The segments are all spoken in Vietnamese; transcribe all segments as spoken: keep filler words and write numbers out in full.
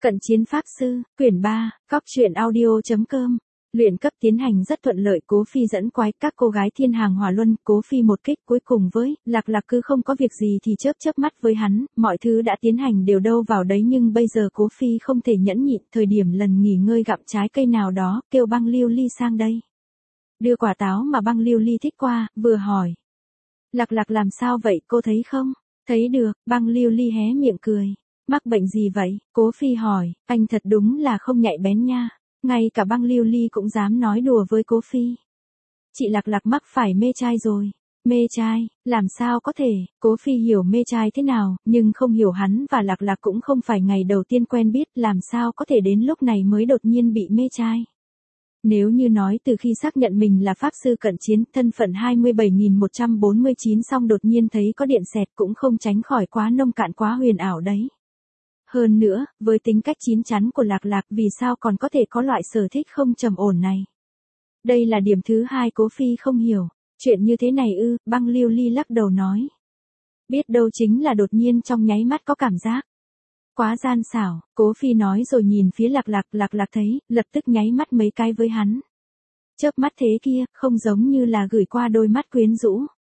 Cận chiến pháp sư, quyển ba, cóc truyện audio chấm com. Luyện cấp tiến hành rất thuận lợi, Cố Phi dẫn quái các cô gái thiên hàng hỏa luân, Cố Phi một kích cuối cùng với, Lạc Lạc cứ không có việc gì thì chớp chớp mắt với hắn, mọi thứ đã tiến hành đều đâu vào đấy nhưng bây giờ Cố Phi không thể nhẫn nhịn, thời điểm lần nghỉ ngơi gặm trái cây nào đó, kêu Băng Lưu Ly sang đây. Đưa quả táo mà Băng Lưu Ly thích qua, vừa hỏi. Lạc Lạc làm sao vậy, cô thấy không? Thấy được, Băng Lưu Ly hé miệng cười. Mắc bệnh gì vậy? Cố Phi hỏi, anh thật đúng là không nhạy bén nha. Ngay cả Băng Lưu Ly cũng dám nói đùa với Cố Phi. Chị Lạc Lạc mắc phải mê trai rồi. Mê trai, làm sao có thể? Cố Phi hiểu mê trai thế nào, nhưng không hiểu hắn và Lạc Lạc cũng không phải ngày đầu tiên quen biết, làm sao có thể đến lúc này mới đột nhiên bị mê trai. Nếu như nói từ khi xác nhận mình là pháp sư cận chiến, thân phận hai mươi bảy nghìn một trăm bốn mươi chín xong đột nhiên thấy có điện xẹt cũng không tránh khỏi quá nông cạn quá huyền ảo đấy. Hơn nữa, với tính cách chín chắn của Lạc Lạc vì sao còn có thể có loại sở thích không trầm ổn này. Đây là điểm thứ hai Cố Phi không hiểu. Chuyện như thế này ư, Băng Lưu Ly lắc đầu nói. Biết đâu chính là đột nhiên trong nháy mắt có cảm giác. Quá gian xảo, Cố Phi nói rồi nhìn phía Lạc Lạc, Lạc Lạc thấy, lập tức nháy mắt mấy cái với hắn. Chớp mắt thế kia, không giống như là gửi qua đôi mắt quyến rũ.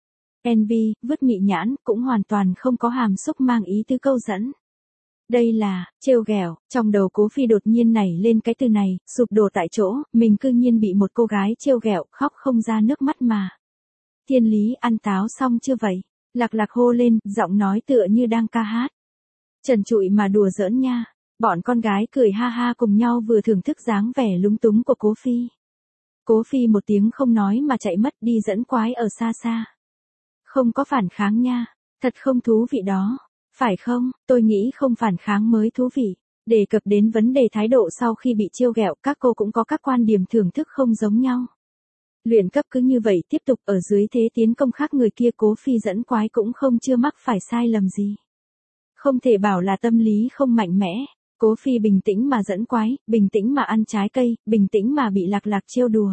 Envy, vứt mị nhãn, cũng hoàn toàn không có hàm xúc mang ý tứ câu dẫn. Đây là, trêu ghẹo, trong đầu Cố Phi đột nhiên nảy lên cái từ này, sụp đổ tại chỗ, mình cư nhiên bị một cô gái trêu ghẹo, khóc không ra nước mắt mà. Thiên Lý, ăn táo xong chưa vậy? Lạc Lạc hô lên, giọng nói tựa như đang ca hát. Trần trụi mà đùa giỡn nha. Bọn con gái cười ha ha cùng nhau vừa thưởng thức dáng vẻ lúng túng của Cố Phi. Cố Phi một tiếng không nói mà chạy mất đi dẫn quái ở xa xa. Không có phản kháng nha, thật không thú vị đó. Phải không, tôi nghĩ không phản kháng mới thú vị. Đề cập đến vấn đề thái độ sau khi bị trêu ghẹo, các cô cũng có các quan điểm thưởng thức không giống nhau. Luyện cấp cứ như vậy tiếp tục ở dưới thế tiến công khác người kia, Cố Phi dẫn quái cũng không chưa mắc phải sai lầm gì. Không thể bảo là tâm lý không mạnh mẽ. Cố Phi bình tĩnh mà dẫn quái, bình tĩnh mà ăn trái cây, bình tĩnh mà bị Lạc Lạc trêu đùa.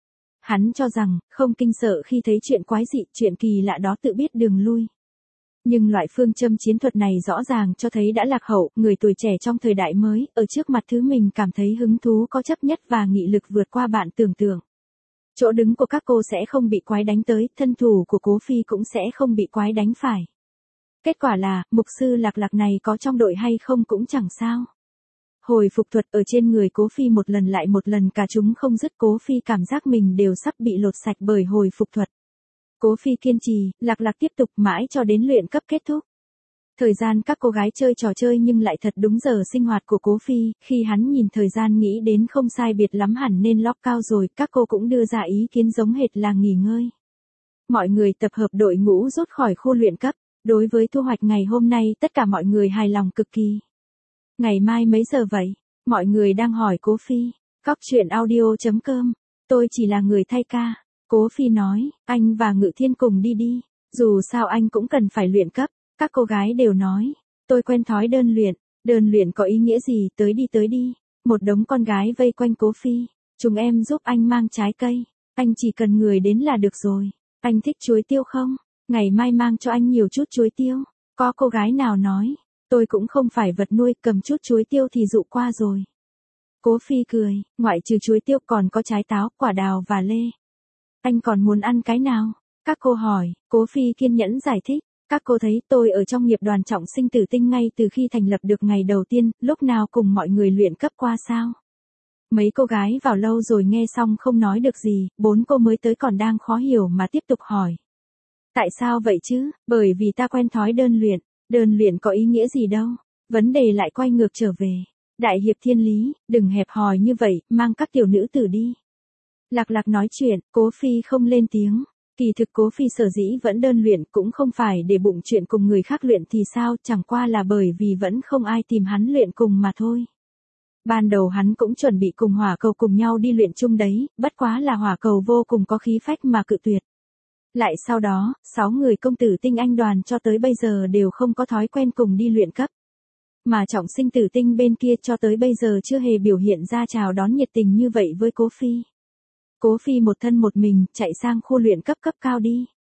Hắn cho rằng, không kinh sợ khi thấy chuyện quái dị, chuyện kỳ lạ đó tự biết đường lui. Nhưng loại phương châm chiến thuật này rõ ràng cho thấy đã lạc hậu, người tuổi trẻ trong thời đại mới, ở trước mặt thứ mình cảm thấy hứng thú có chấp nhất và nghị lực vượt qua bạn tưởng tượng. Chỗ đứng của các cô sẽ không bị quái đánh tới, thân thủ của Cố Phi cũng sẽ không bị quái đánh phải. Kết quả là, mục sư Lạc Lạc này có trong đội hay không cũng chẳng sao. Hồi phục thuật ở trên người Cố Phi một lần lại một lần cả chúng không dứt, Cố Phi cảm giác mình đều sắp bị lột sạch bởi hồi phục thuật. Cố Phi kiên trì, Lạc Lạc tiếp tục mãi cho đến luyện cấp kết thúc. Thời gian các cô gái chơi trò chơi nhưng lại thật đúng giờ sinh hoạt của Cố Phi, khi hắn nhìn thời gian nghĩ đến không sai biệt lắm hẳn nên lock cao rồi, các cô cũng đưa ra ý kiến giống hệt là nghỉ ngơi. Mọi người tập hợp đội ngũ rút khỏi khu luyện cấp, đối với thu hoạch ngày hôm nay tất cả mọi người hài lòng cực kỳ. Ngày mai mấy giờ vậy? Mọi người đang hỏi Cố Phi. Cóc truyện audio chấm com. Tôi chỉ là người thay ca. Cố Phi nói, anh và Ngự Thiên cùng đi đi, dù sao anh cũng cần phải luyện cấp. Các cô gái đều nói, tôi quen thói đơn luyện, đơn luyện có ý nghĩa gì, tới đi tới đi. Một đống con gái vây quanh Cố Phi, chúng em giúp anh mang trái cây, anh chỉ cần người đến là được rồi. Anh thích chuối tiêu không? Ngày mai mang cho anh nhiều chút chuối tiêu. Có cô gái nào nói, tôi cũng không phải vật nuôi, cầm chút chuối tiêu thì dụ qua rồi. Cố Phi cười, ngoại trừ chuối tiêu còn có trái táo, quả đào và lê. Anh còn muốn ăn cái nào? Các cô hỏi, Cố Phi kiên nhẫn giải thích. Các cô thấy tôi ở trong nghiệp đoàn trọng sinh tử tinh ngay từ khi thành lập được ngày đầu tiên, lúc nào cùng mọi người luyện cấp qua sao? Mấy cô gái vào lâu rồi nghe xong không nói được gì, bốn cô mới tới còn đang khó hiểu mà tiếp tục hỏi. Tại sao vậy chứ? Bởi vì ta quen thói đơn luyện, đơn luyện có ý nghĩa gì đâu. Vấn đề lại quay ngược trở về. Đại hiệp Thiên Lý, đừng hẹp hòi như vậy, mang các tiểu nữ tử đi. Lạc Lạc nói chuyện, Cố Phi không lên tiếng. Kỳ thực Cố Phi sở dĩ vẫn đơn luyện cũng không phải để bụng chuyện cùng người khác luyện thì sao, chẳng qua là bởi vì vẫn không ai tìm hắn luyện cùng mà thôi. Ban đầu hắn cũng chuẩn bị cùng Hỏa Cầu cùng nhau đi luyện chung đấy, bất quá là Hỏa Cầu vô cùng có khí phách mà cự tuyệt. Lại sau đó, sáu người công tử tinh anh đoàn cho tới bây giờ đều không có thói quen cùng đi luyện cấp. Mà trọng sinh tử tinh bên kia cho tới bây giờ chưa hề biểu hiện ra chào đón nhiệt tình như vậy với Cố Phi. Cố Phi một thân một mình, chạy sang khu luyện cấp cấp cao đi.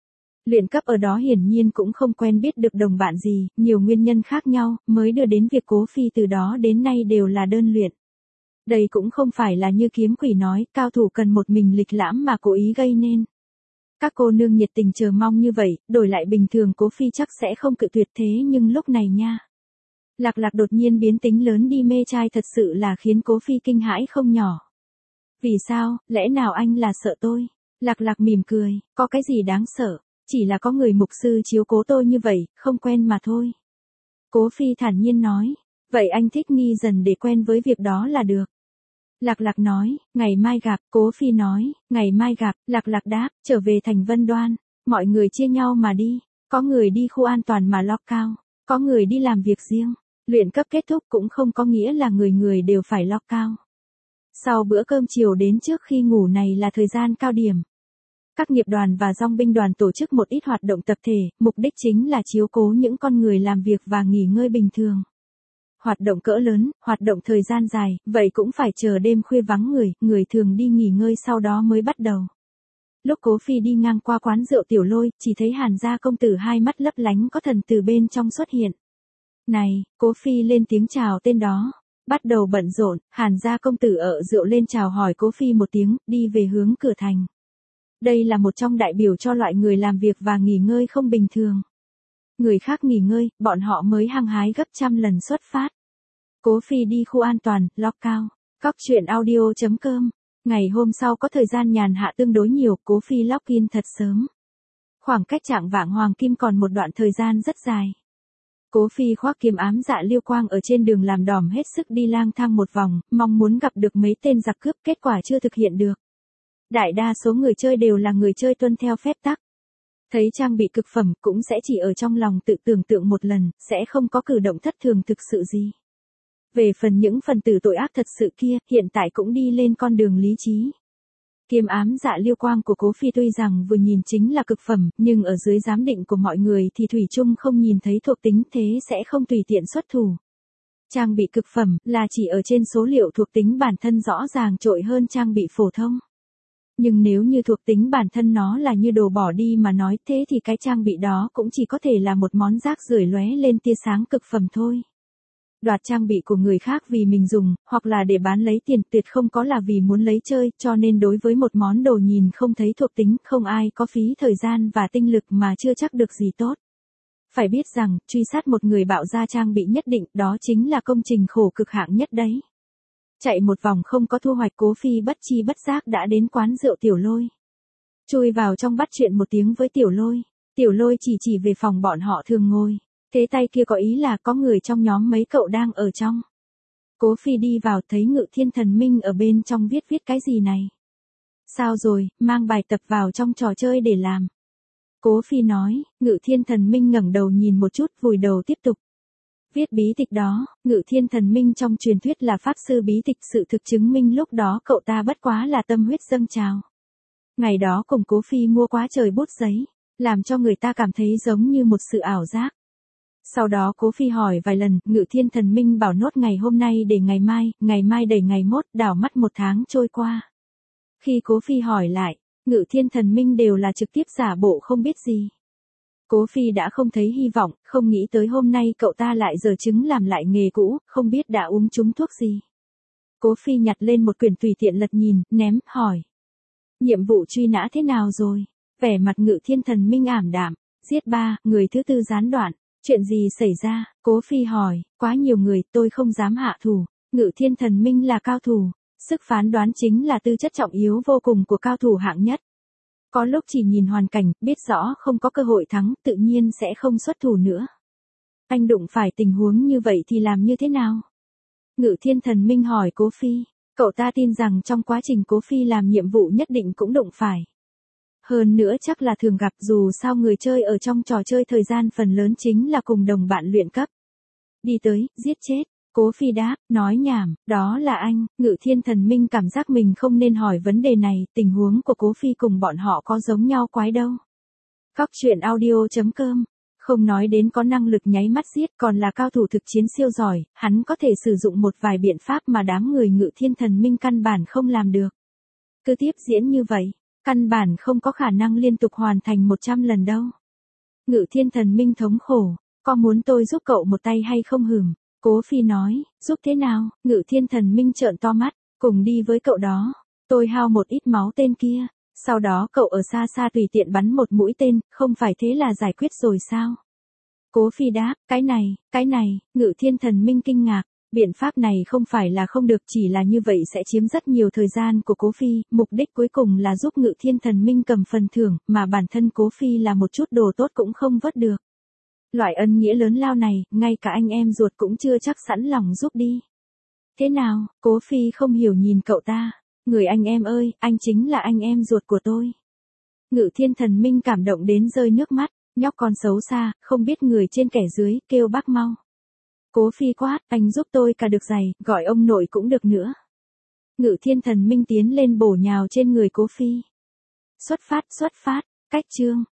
Luyện cấp ở đó hiển nhiên cũng không quen biết được đồng bạn gì, nhiều nguyên nhân khác nhau, mới đưa đến việc Cố Phi từ đó đến nay đều là đơn luyện. Đây cũng không phải là như Kiếm Quỷ nói, cao thủ cần một mình lịch lãm mà cố ý gây nên. Các cô nương nhiệt tình chờ mong như vậy, đổi lại bình thường Cố Phi chắc sẽ không cự tuyệt thế nhưng lúc này nha. Lạc Lạc đột nhiên biến tính lớn đi mê trai thật sự là khiến Cố Phi kinh hãi không nhỏ. Vì sao, lẽ nào anh là sợ tôi? Lạc Lạc mỉm cười, có cái gì đáng sợ, chỉ là có người mục sư chiếu cố tôi như vậy, không quen mà thôi. Cố Phi thản nhiên nói, vậy anh thích nghi dần để quen với việc đó là được. Lạc Lạc nói, ngày mai gặp, Cố Phi nói, ngày mai gặp, Lạc Lạc đáp, trở về thành Vân Đoan, mọi người chia nhau mà đi, có người đi khu an toàn mà lock cao, có người đi làm việc riêng, luyện cấp kết thúc cũng không có nghĩa là người người đều phải lock cao. Sau bữa cơm chiều đến trước khi ngủ này là thời gian cao điểm. Các nghiệp đoàn và dòng binh đoàn tổ chức một ít hoạt động tập thể, mục đích chính là chiếu cố những con người làm việc và nghỉ ngơi bình thường. Hoạt động cỡ lớn, hoạt động thời gian dài, vậy cũng phải chờ đêm khuya vắng người, người thường đi nghỉ ngơi sau đó mới bắt đầu. Lúc Cố Phi đi ngang qua quán rượu Tiểu Lôi, chỉ thấy Hàn gia công tử hai mắt lấp lánh có thần từ bên trong xuất hiện. Này, Cố Phi lên tiếng chào tên đó. Bắt đầu bận rộn, Hàn gia công tử ở rượu lên chào hỏi Cố Phi một tiếng, đi về hướng cửa thành. Đây là một trong đại biểu cho loại người làm việc và nghỉ ngơi không bình thường. Người khác nghỉ ngơi, bọn họ mới hăng hái gấp trăm lần xuất phát. Cố Phi đi khu an toàn, lock cao. Cóc truyện audio chấm com. Ngày hôm sau có thời gian nhàn hạ tương đối nhiều, Cố Phi lock in thật sớm. Khoảng cách chạng vạng hoàng kim còn một đoạn thời gian rất dài. Cố Phi khoác kiếm ám dạ liêu quang ở trên đường làm đỏm hết sức đi lang thang một vòng, mong muốn gặp được mấy tên giặc cướp, kết quả chưa thực hiện được. Đại đa số người chơi đều là người chơi tuân theo phép tắc. Thấy trang bị cực phẩm cũng sẽ chỉ ở trong lòng tự tưởng tượng một lần, sẽ không có cử động thất thường thực sự gì. Về phần những phần tử tội ác thật sự kia, hiện tại cũng đi lên con đường lý trí. Kiếm ám dạ liêu quang của Cố Phi tuy rằng vừa nhìn chính là cực phẩm, nhưng ở dưới giám định của mọi người thì thủy chung không nhìn thấy thuộc tính, thế sẽ không tùy tiện xuất thủ. Trang bị cực phẩm là chỉ ở trên số liệu thuộc tính bản thân rõ ràng trội hơn trang bị phổ thông. Nhưng nếu như thuộc tính bản thân nó là như đồ bỏ đi mà nói, thế thì cái trang bị đó cũng chỉ có thể là một món rác rưởi lóe lên tia sáng cực phẩm thôi. Đoạt trang bị của người khác vì mình dùng, hoặc là để bán lấy tiền, tuyệt không có là vì muốn lấy chơi, cho nên đối với một món đồ nhìn không thấy thuộc tính, không ai có phí thời gian và tinh lực mà chưa chắc được gì tốt. Phải biết rằng, truy sát một người bạo ra trang bị nhất định, đó chính là công trình khổ cực hạng nhất đấy. Chạy một vòng không có thu hoạch, Cố Phi bất chi bất giác đã đến quán rượu Tiểu Lôi. Chui vào trong bắt chuyện một tiếng với Tiểu Lôi. Tiểu Lôi chỉ chỉ về phòng bọn họ thường ngồi. Thế tay kia có ý là có người trong nhóm mấy cậu đang ở trong. Cố Phi đi vào thấy Ngự Thiên Thần Minh ở bên trong viết viết cái gì này. Sao rồi, mang bài tập vào trong trò chơi để làm. Cố Phi nói, Ngự Thiên Thần Minh ngẩng đầu nhìn một chút, vùi đầu tiếp tục. Viết bí tịch đó, Ngự Thiên Thần Minh trong truyền thuyết là pháp sư bí tịch, sự thực chứng minh lúc đó cậu ta bất quá là tâm huyết dâng trào. Ngày đó cùng Cố Phi mua quá trời bút giấy, làm cho người ta cảm thấy giống như một sự ảo giác. Sau đó Cố Phi hỏi vài lần, Ngự Thiên Thần Minh bảo nốt ngày hôm nay để ngày mai, ngày mai đẩy ngày mốt, đảo mắt một tháng trôi qua. Khi Cố Phi hỏi lại, Ngự Thiên Thần Minh đều là trực tiếp giả bộ không biết gì. Cố Phi đã không thấy hy vọng, không nghĩ tới hôm nay cậu ta lại giở trứng làm lại nghề cũ, không biết đã uống trúng thuốc gì. Cố Phi nhặt lên một quyển tùy tiện lật nhìn, ném, hỏi. Nhiệm vụ truy nã thế nào rồi? Vẻ mặt Ngự Thiên Thần Minh ảm đạm, giết ba, người thứ tư gián đoạn. Chuyện gì xảy ra? Cố Phi hỏi, quá nhiều người, tôi không dám hạ thủ. Ngự Thiên Thần Minh là cao thủ, sức phán đoán chính là tư chất trọng yếu vô cùng của cao thủ hạng nhất. Có lúc chỉ nhìn hoàn cảnh, biết rõ không có cơ hội thắng, tự nhiên sẽ không xuất thủ nữa. Anh đụng phải tình huống như vậy thì làm như thế nào? Ngự Thiên Thần Minh hỏi Cố Phi, cậu ta tin rằng trong quá trình Cố Phi làm nhiệm vụ nhất định cũng đụng phải. Hơn nữa chắc là thường gặp, dù sao người chơi ở trong trò chơi thời gian phần lớn chính là cùng đồng bạn luyện cấp. Đi tới, giết chết. Cố Phi đáp, nói nhảm, đó là anh. Ngự Thiên Thần Minh cảm giác mình không nên hỏi vấn đề này, tình huống của Cố Phi cùng bọn họ có giống nhau quái đâu. Cóc truyện audio chấm com. Không nói đến có năng lực nháy mắt giết, còn là cao thủ thực chiến siêu giỏi, hắn có thể sử dụng một vài biện pháp mà đám người Ngự Thiên Thần Minh căn bản không làm được. Cứ tiếp diễn như vậy, Căn bản không có khả năng liên tục hoàn thành một trăm lần đâu. Ngự Thiên Thần Minh thống khổ, có muốn tôi giúp cậu một tay hay không hửm? Cố Phi nói, giúp thế nào? Ngự Thiên Thần Minh trợn to mắt, cùng đi với cậu đó. Tôi hao một ít máu tên kia, sau đó cậu ở xa xa tùy tiện bắn một mũi tên, không phải thế là giải quyết rồi sao? Cố Phi đáp, cái này, cái này, Ngự Thiên Thần Minh kinh ngạc. Biện pháp này không phải là không được, chỉ là như vậy sẽ chiếm rất nhiều thời gian của Cố Phi, mục đích cuối cùng là giúp Ngự Thiên Thần Minh cầm phần thưởng, mà bản thân Cố Phi là một chút đồ tốt cũng không vớt được. Loại ân nghĩa lớn lao này, ngay cả anh em ruột cũng chưa chắc sẵn lòng giúp đi. Thế nào? Cố Phi không hiểu nhìn cậu ta. Người anh em ơi, anh chính là anh em ruột của tôi. Ngự Thiên Thần Minh cảm động đến rơi nước mắt, nhóc con xấu xa, không biết người trên kẻ dưới, kêu bác mau. Cố Phi quát, anh giúp tôi cả được giày, gọi ông nội cũng được nữa. Ngự Thiên Thần Minh tiến lên bổ nhào trên người Cố Phi. Xuất phát, xuất phát, cách chương.